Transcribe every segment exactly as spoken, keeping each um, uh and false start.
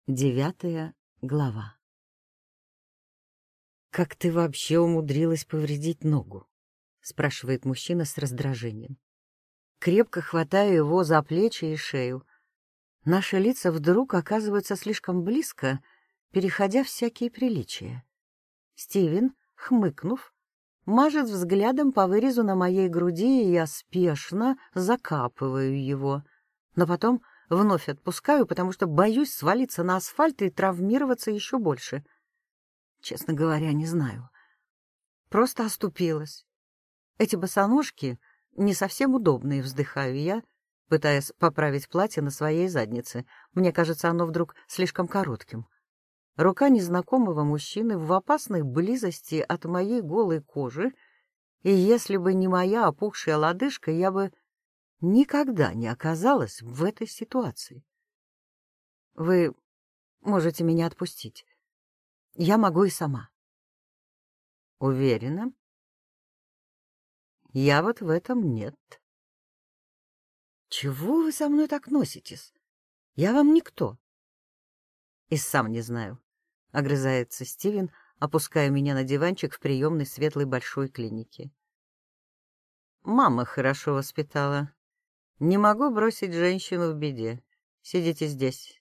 Девятая глава. «Как ты вообще умудрилась повредить ногу?» — спрашивает мужчина с раздражением. Крепко хватаю его за плечи и шею. Наши лица вдруг оказываются слишком близко, переходя всякие приличия. Стивен, хмыкнув, мажет взглядом по вырезу на моей груди, и я спешно закапываю его. Но потом вновь отпускаю, потому что боюсь свалиться на асфальт и травмироваться еще больше. Честно говоря, не знаю. Просто оступилась. Эти босоножки не совсем удобные, вздыхаю я, пытаясь поправить платье на своей заднице. Мне кажется, оно вдруг слишком коротким. Рука незнакомого мужчины в опасной близости от моей голой кожи, и если бы не моя опухшая лодыжка, я бы никогда не оказалась в этой ситуации. Вы можете меня отпустить. Я могу и сама. Уверена? Я вот в этом нет. Чего вы со мной так носитесь? Я вам никто. И сам не знаю, — огрызается Стивен, опуская меня на диванчик в приемной светлой большой клинике. Мама хорошо воспитала. Не могу бросить женщину в беде. Сидите здесь.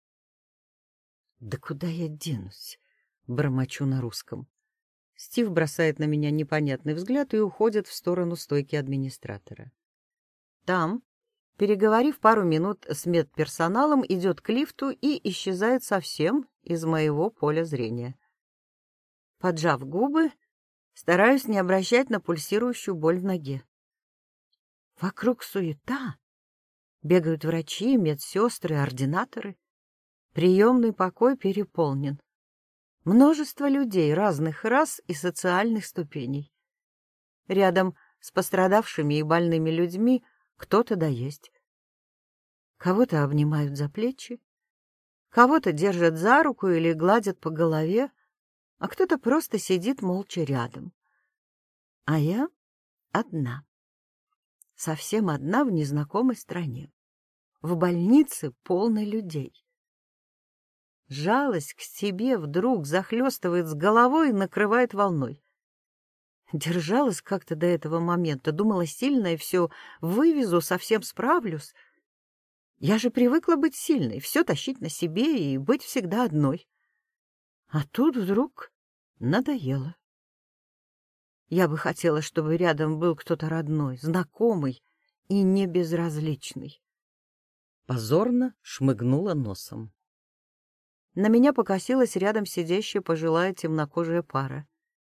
Да куда я денусь? Бормочу на русском. Стив бросает на меня непонятный взгляд и уходит в сторону стойки администратора. Там, переговорив пару минут с медперсоналом, идет к лифту и исчезает совсем из моего поля зрения. Поджав губы, стараюсь не обращать на пульсирующую боль в ноге. Вокруг суета. Бегают врачи, медсестры, ординаторы. Приемный покой переполнен. Множество людей разных рас и социальных ступеней. Рядом с пострадавшими и больными людьми кто-то да есть. Кого-то обнимают за плечи, кого-то держат за руку или гладят по голове, а кто-то просто сидит молча рядом. А я одна. Совсем одна в незнакомой стране. В больнице полной людей. Жалость к себе вдруг захлестывает с головой и накрывает волной. Держалась как-то до этого момента, думала сильно и все вывезу, совсем справлюсь. Я же привыкла быть сильной, все тащить на себе и быть всегда одной. А тут вдруг надоело. Я бы хотела, чтобы рядом был кто-то родной, знакомый и не безразличный. Позорно шмыгнула носом. На меня покосилась рядом сидящая пожилая темнокожая пара.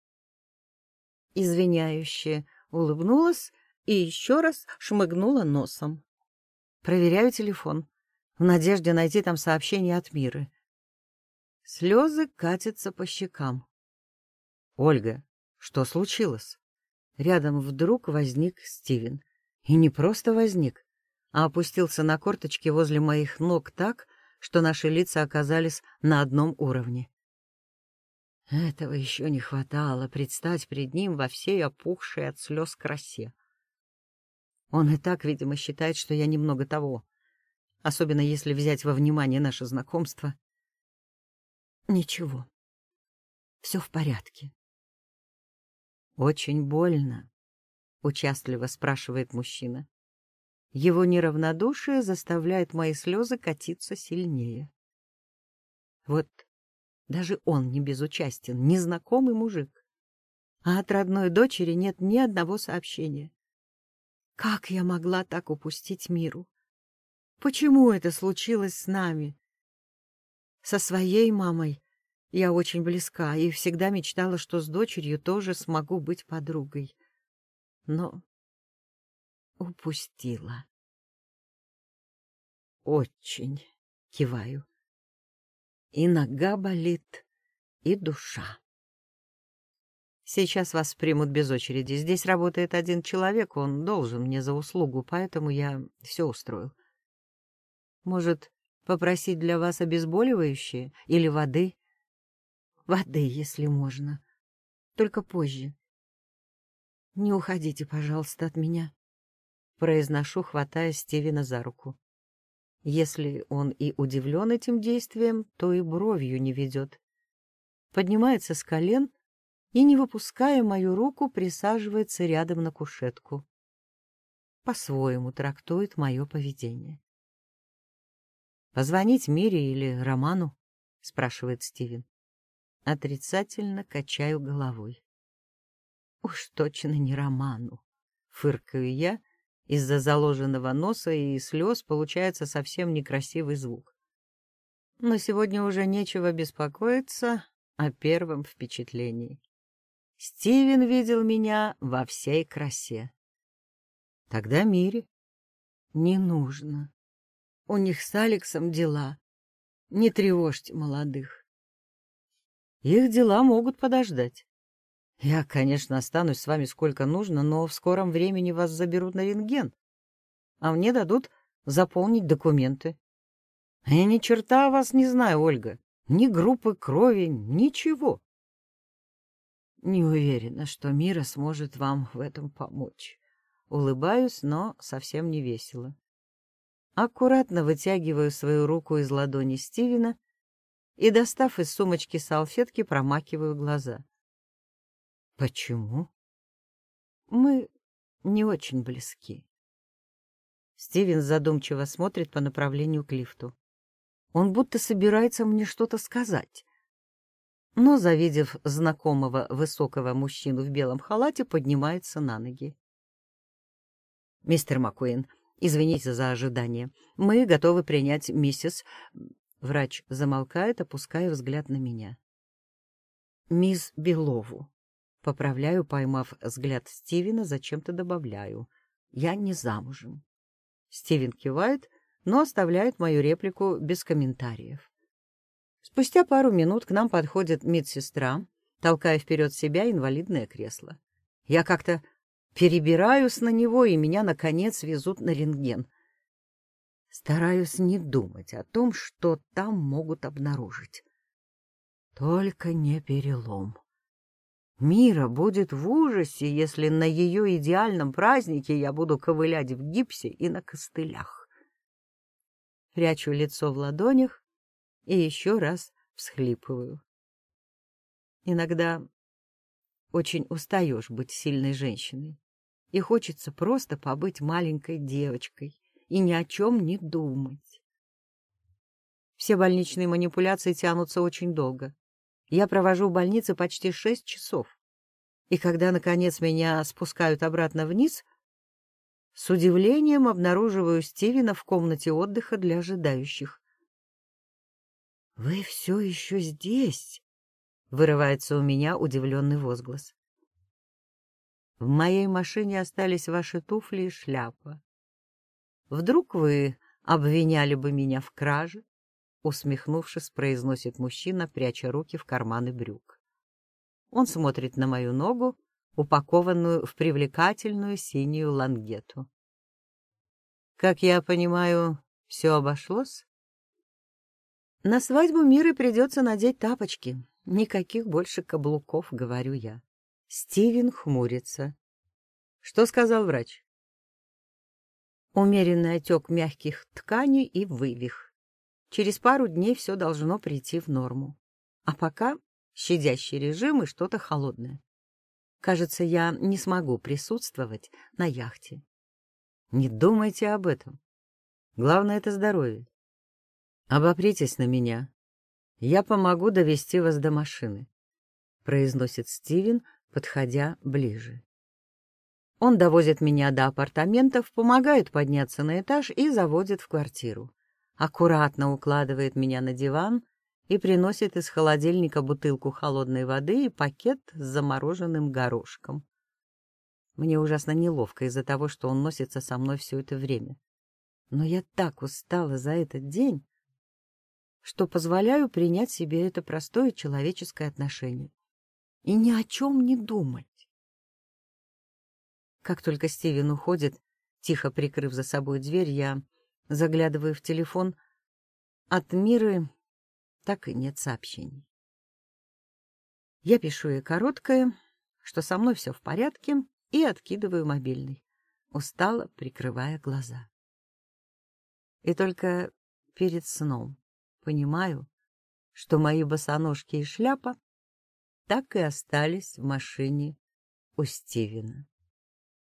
Извиняюще улыбнулась и еще раз шмыгнула носом. Проверяю телефон, в надежде найти там сообщение от Миры. Слезы катятся по щекам. «Ольга, что случилось?» Рядом вдруг возник Стивен. И не просто возник, а опустился на корточки возле моих ног так, что наши лица оказались на одном уровне. Этого еще не хватало, предстать перед ним во всей опухшей от слез красе. Он и так, видимо, считает, что я немного того, особенно если взять во внимание наше знакомство. Ничего, все в порядке. Очень больно, — участливо спрашивает мужчина. Его неравнодушие заставляет мои слезы катиться сильнее. Вот даже он не безучастен, незнакомый мужик. А от родной дочери нет ни одного сообщения. Как я могла так упустить Миру? Почему это случилось с нами? Со своей мамой я очень близка и всегда мечтала, что с дочерью тоже смогу быть подругой. Но упустила. Очень, киваю. И нога болит, и душа. Сейчас вас примут без очереди. Здесь работает один человек, он должен мне за услугу, поэтому я все устрою. Может, попросить для вас обезболивающее или воды? Воды, если можно. Только позже. Не уходите, пожалуйста, от меня. Произношу, хватая Стивена за руку. Если он и удивлен этим действием, то и бровью не ведет. Поднимается с колен и, не выпуская мою руку, присаживается рядом на кушетку. По-своему трактует мое поведение. «Позвонить Мире или Роману?» — спрашивает Стивен. Отрицательно качаю головой. «Уж точно не Роману», — фыркаю я. Из-за заложенного носа и слез получается совсем некрасивый звук. Но сегодня уже нечего беспокоиться о первом впечатлении. Стивен видел меня во всей красе. Тогда Мире. Не нужно. У них с Алексом дела. Не тревожьте молодых. Их дела могут подождать. Я, конечно, останусь с вами сколько нужно, но в скором времени вас заберут на рентген, а мне дадут заполнить документы. Я ни черта о вас не знаю, Ольга. Ни группы крови, ничего. Не уверена, что Мира сможет вам в этом помочь. Улыбаюсь, но совсем не весело. Аккуратно вытягиваю свою руку из ладони Стивена и, достав из сумочки салфетки, промакиваю глаза. Почему? Мы не очень близки. Стивен задумчиво смотрит по направлению к лифту. Он будто собирается мне что-то сказать. Но, завидев знакомого высокого мужчину в белом халате, поднимается на ноги. «Мистер Маккуин, извините за ожидание. Мы готовы принять миссис...» Врач замолкает, опуская взгляд на меня. «Мисс Белову». Поправляю, поймав взгляд Стивена, зачем-то добавляю. «Я не замужем». Стивен кивает, но оставляет мою реплику без комментариев. Спустя пару минут к нам подходит медсестра, толкая вперед себя инвалидное кресло. Я как-то перебираюсь на него, и меня, наконец, везут на рентген. Стараюсь не думать о том, что там могут обнаружить. Только не перелом. Мира будет в ужасе, если на ее идеальном празднике я буду ковылять в гипсе и на костылях. Прячу лицо в ладонях и еще раз всхлипываю. Иногда очень устаешь быть сильной женщиной, и хочется просто побыть маленькой девочкой и ни о чем не думать. Все больничные манипуляции тянутся очень долго. Я провожу в больнице почти шесть часов. И когда, наконец, меня спускают обратно вниз, с удивлением обнаруживаю Стивена в комнате отдыха для ожидающих. «Вы все еще здесь?» — вырывается у меня удивленный возглас. «В моей машине остались ваши туфли и шляпа. Вдруг вы обвиняли бы меня в краже?» Усмехнувшись, произносит мужчина, пряча руки в карманы брюк. Он смотрит на мою ногу, упакованную в привлекательную синюю лангету. «Как я понимаю, все обошлось?» «На свадьбу Миры придется надеть тапочки. Никаких больше каблуков», — говорю я. Стивен хмурится. «Что сказал врач?» «Умеренный отек мягких тканей и вывих. Через пару дней все должно прийти в норму. А пока щадящий режим и что-то холодное. Кажется, я не смогу присутствовать на яхте». «Не думайте об этом. Главное — это здоровье. Обопритесь на меня. Я помогу довести вас до машины», — произносит Стивен, подходя ближе. Он довозит меня до апартаментов, помогает подняться на этаж и заводит в квартиру. Аккуратно укладывает меня на диван и приносит из холодильника бутылку холодной воды и пакет с замороженным горошком. Мне ужасно неловко из-за того, что он носится со мной все это время. Но я так устала за этот день, что позволяю принять себе это простое человеческое отношение и ни о чем не думать. Как только Стивен уходит, тихо прикрыв за собой дверь, я заглядываю в телефон. От Миры так и нет сообщений. Я пишу ей короткое, что со мной все в порядке, и откидываю мобильный, устало прикрывая глаза. И только перед сном понимаю, что мои босоножки и шляпа так и остались в машине у Стивена.